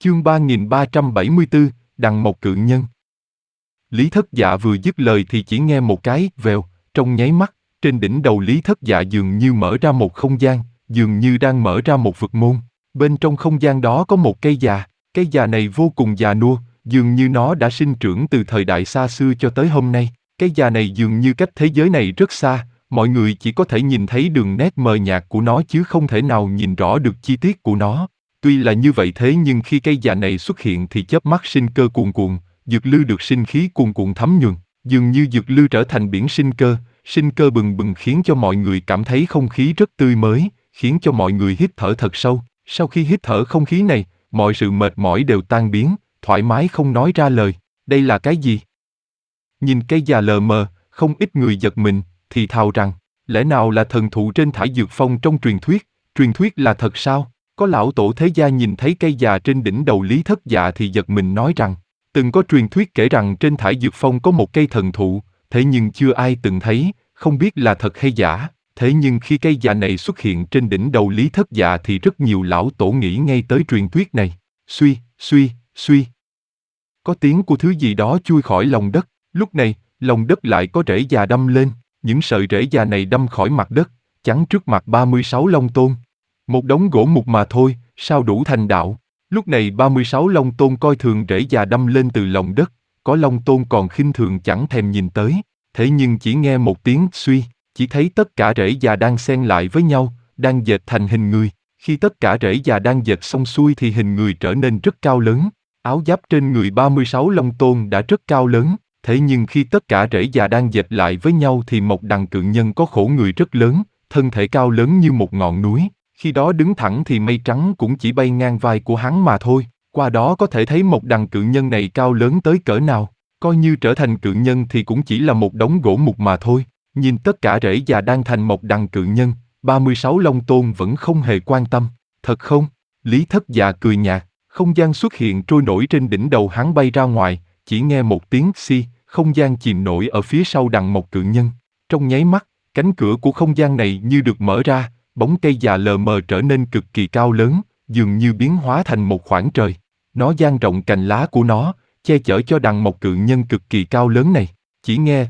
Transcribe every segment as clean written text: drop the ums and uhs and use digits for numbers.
Chương 3374, Đằng Mộc Cự Nhân. Lý Thất Dạ vừa dứt lời thì chỉ nghe một cái vèo, trong nháy mắt, trên đỉnh đầu Lý Thất Dạ dường như mở ra một không gian, dường như đang mở ra một vực môn. Bên trong không gian đó có một cây già này vô cùng già nua, dường như nó đã sinh trưởng từ thời đại xa xưa cho tới hôm nay. Cây già này dường như cách thế giới này rất xa, mọi người chỉ có thể nhìn thấy đường nét mờ nhạt của nó chứ không thể nào nhìn rõ được chi tiết của nó. Tuy là như vậy thế nhưng khi cây già này xuất hiện thì chớp mắt sinh cơ cuồn cuộn, dược lư được sinh khí cuồn cuộn thấm nhuần, dường như dược lư trở thành biển sinh cơ bừng bừng khiến cho mọi người cảm thấy không khí rất tươi mới, khiến cho mọi người hít thở thật sâu. Sau khi hít thở không khí này, mọi sự mệt mỏi đều tan biến, thoải mái không nói ra lời. Đây là cái gì? Nhìn cây già lờ mờ, không ít người giật mình, thì thào rằng, lẽ nào là thần thụ trên thải dược phong trong truyền thuyết là thật sao? Có lão tổ thế gia nhìn thấy cây già trên đỉnh đầu Lý Thất Dạ thì giật mình nói rằng, từng có truyền thuyết kể rằng trên thải dược phong có một cây thần thụ, thế nhưng chưa ai từng thấy, không biết là thật hay giả. Thế nhưng khi cây già này xuất hiện trên đỉnh đầu Lý Thất Dạ thì rất nhiều lão tổ nghĩ ngay tới truyền thuyết này. Suy. Có tiếng của thứ gì đó chui khỏi lòng đất, lúc này, lòng đất lại có rễ già đâm lên, những sợi rễ già này đâm khỏi mặt đất, chắn trước mặt 36 Long Tôn. Một đống gỗ mục mà thôi, sao đủ thành đạo? Lúc này 36 Long Tôn coi thường rễ già đâm lên từ lòng đất, có Long Tôn còn khinh thường chẳng thèm nhìn tới, thế nhưng chỉ nghe một tiếng suy, chỉ thấy tất cả rễ già đang xen lại với nhau, đang dệt thành hình người. Khi tất cả rễ già đang dệt xong xuôi thì hình người trở nên rất cao lớn, áo giáp trên người 36 Long Tôn đã rất cao lớn, thế nhưng khi tất cả rễ già đang dệt lại với nhau thì Mộc Đằng Cự Nhân có khổ người rất lớn, thân thể cao lớn như một ngọn núi. Khi đó đứng thẳng thì mây trắng cũng chỉ bay ngang vai của hắn mà thôi, qua đó có thể thấy Mộc Đằng Cự Nhân này cao lớn tới cỡ nào, coi như trở thành cự nhân thì cũng chỉ là một đống gỗ mục mà thôi. Nhìn tất cả rễ già đang thành Mộc Đằng Cự Nhân, 36 Long Tôn vẫn không hề quan tâm. Thật không? Lý Thất Dạ cười nhạt, không gian xuất hiện trôi nổi trên đỉnh đầu hắn bay ra ngoài, chỉ nghe một tiếng xi, không gian chìm nổi ở phía sau Đằng Mộc Cự Nhân. Trong nháy mắt, cánh cửa của không gian này như được mở ra, bóng cây già lờ mờ trở nên cực kỳ cao lớn, dường như biến hóa thành một khoảng trời. Nó dang rộng cành lá của nó, che chở cho Đằng Mộc Cự Nhân cực kỳ cao lớn này. Chỉ nghe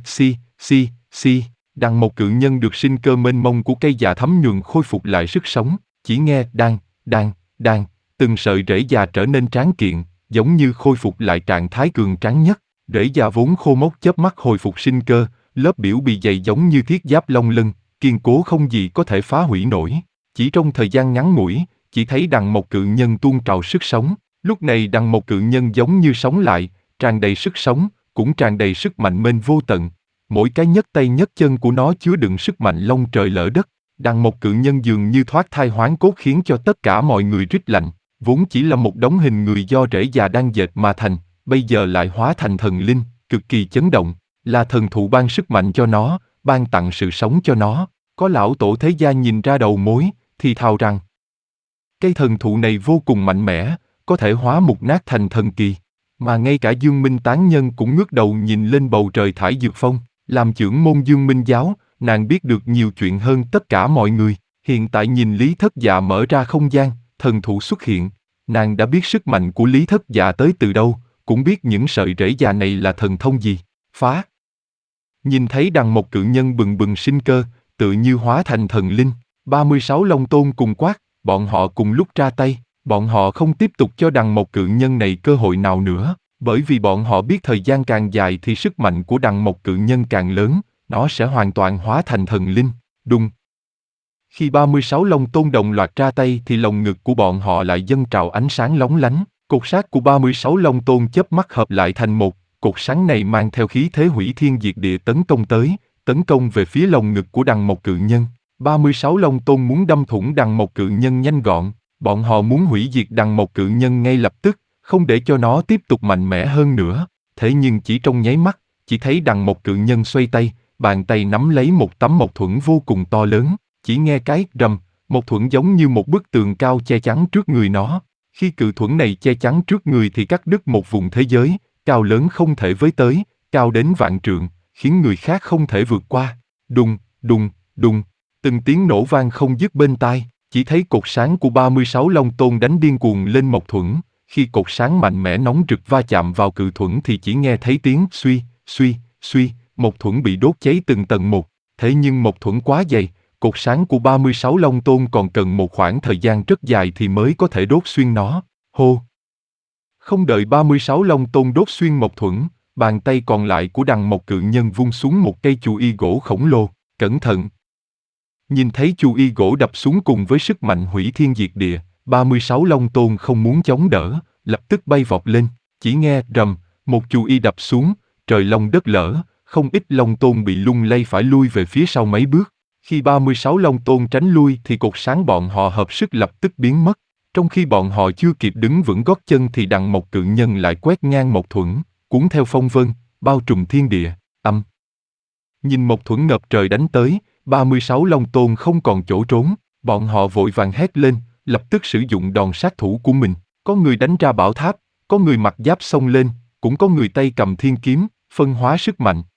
xi, Đằng Mộc Cự Nhân được sinh cơ mênh mông của cây già thấm nhuần khôi phục lại sức sống. Chỉ nghe đan, từng sợi rễ già trở nên tráng kiện, giống như khôi phục lại trạng thái cường tráng nhất. Rễ già vốn khô mốc chớp mắt hồi phục sinh cơ, lớp biểu bì dày giống như thiết giáp long lân, kiên cố không gì có thể phá hủy nổi. Chỉ trong thời gian ngắn ngủi, chỉ thấy Đằng Mộc Cự Nhân tuôn trào sức sống. Lúc này Đằng Mộc Cự Nhân giống như sống lại, tràn đầy sức sống, cũng tràn đầy sức mạnh mênh vô tận. Mỗi cái nhấc tay nhấc chân của nó chứa đựng sức mạnh long trời lở đất. Đằng Mộc Cự Nhân dường như thoát thai hoán cốt khiến cho tất cả mọi người rít lạnh. Vốn chỉ là một đống hình người do rễ già đang dệt mà thành, bây giờ lại hóa thành thần linh, cực kỳ chấn động. Là thần thụ ban sức mạnh cho nó, ban tặng sự sống cho nó. Có lão tổ thế gia nhìn ra đầu mối, thì thào rằng cây thần thụ này vô cùng mạnh mẽ, có thể hóa mục nát thành thần kỳ. Mà ngay cả Dương Minh tán nhân cũng ngước đầu nhìn lên bầu trời thải dược phong. Làm trưởng môn Dương Minh giáo, nàng biết được nhiều chuyện hơn tất cả mọi người. Hiện tại nhìn Lý Thất Dạ mở ra không gian, thần thụ xuất hiện. Nàng đã biết sức mạnh của Lý Thất Dạ tới từ đâu, cũng biết những sợi rễ già này là thần thông gì. Phá! Nhìn thấy Đằng Mộc Cự Nhân bừng bừng sinh cơ, tự như hóa thành thần linh. 36 Long Tôn cùng quát, bọn họ cùng lúc ra tay. Bọn họ không tiếp tục cho Đằng Mộc Cự Nhân này cơ hội nào nữa, bởi vì bọn họ biết thời gian càng dài thì sức mạnh của Đằng Mộc Cự Nhân càng lớn, nó sẽ hoàn toàn hóa thành thần linh. Đùng! Khi 36 Long Tôn đồng loạt ra tay thì lồng ngực của bọn họ lại dâng trào ánh sáng lóng lánh. Cột sáng của 36 Long Tôn chớp mắt hợp lại thành một, cột sáng này mang theo khí thế hủy thiên diệt địa tấn công về phía lồng ngực của Đằng Mộc Cự Nhân. 36 Long Tôn muốn đâm thủng Đằng Mộc Cự Nhân nhanh gọn, bọn họ muốn hủy diệt Đằng Mộc Cự Nhân ngay lập tức, không để cho nó tiếp tục mạnh mẽ hơn nữa. Thế nhưng chỉ trong nháy mắt, chỉ thấy Đằng Mộc Cự Nhân xoay tay, bàn tay nắm lấy một tấm mộc thuẫn vô cùng to lớn, chỉ nghe cái rầm, mộc thuẫn giống như một bức tường cao che chắn trước người nó. Khi cự thuẫn này che chắn trước người thì cắt đứt một vùng thế giới, cao lớn không thể với tới, cao đến vạn trượng, khiến người khác không thể vượt qua. Đùng, từng tiếng nổ vang không dứt bên tai, chỉ thấy cột sáng của 36 Long Tôn đánh điên cuồng lên mộc thuẫn, Khi cột sáng mạnh mẽ nóng rực va chạm vào cự thuẫn thì chỉ nghe thấy tiếng suy, suy, suy, một thuẫn bị đốt cháy từng tầng một. Thế nhưng một thuẫn quá dày, cột sáng của 36 Long Tôn còn cần một khoảng thời gian rất dài thì mới có thể đốt xuyên nó. Hô! Không đợi 36 Long Tôn đốt xuyên một thuẫn, bàn tay còn lại của Đằng Mộc Cự Nhân vung xuống một cây chù y gỗ khổng lồ. Cẩn thận! Nhìn thấy chù y gỗ đập xuống cùng với sức mạnh hủy thiên diệt địa, 36 Long Tôn không muốn chống đỡ, lập tức bay vọt lên. Chỉ nghe rầm, một chù y đập xuống, trời long đất lở, không ít Long Tôn bị lung lay phải lui về phía sau mấy bước. Khi 36 Long Tôn tránh lui thì cột sáng bọn họ hợp sức lập tức biến mất. Trong khi bọn họ chưa kịp đứng vững gót chân thì Đằng Mộc Cự Nhân lại quét ngang một thuẫn, cuốn theo phong vân, bao trùm thiên địa. Âm. Nhìn một thuẫn ngập trời đánh tới, 36 Long Tôn không còn chỗ trốn, bọn họ vội vàng hét lên, lập tức sử dụng đòn sát thủ của mình. Có người đánh ra bảo tháp, có người mặc giáp xông lên, cũng có người tay cầm thiên kiếm, phân hóa sức mạnh.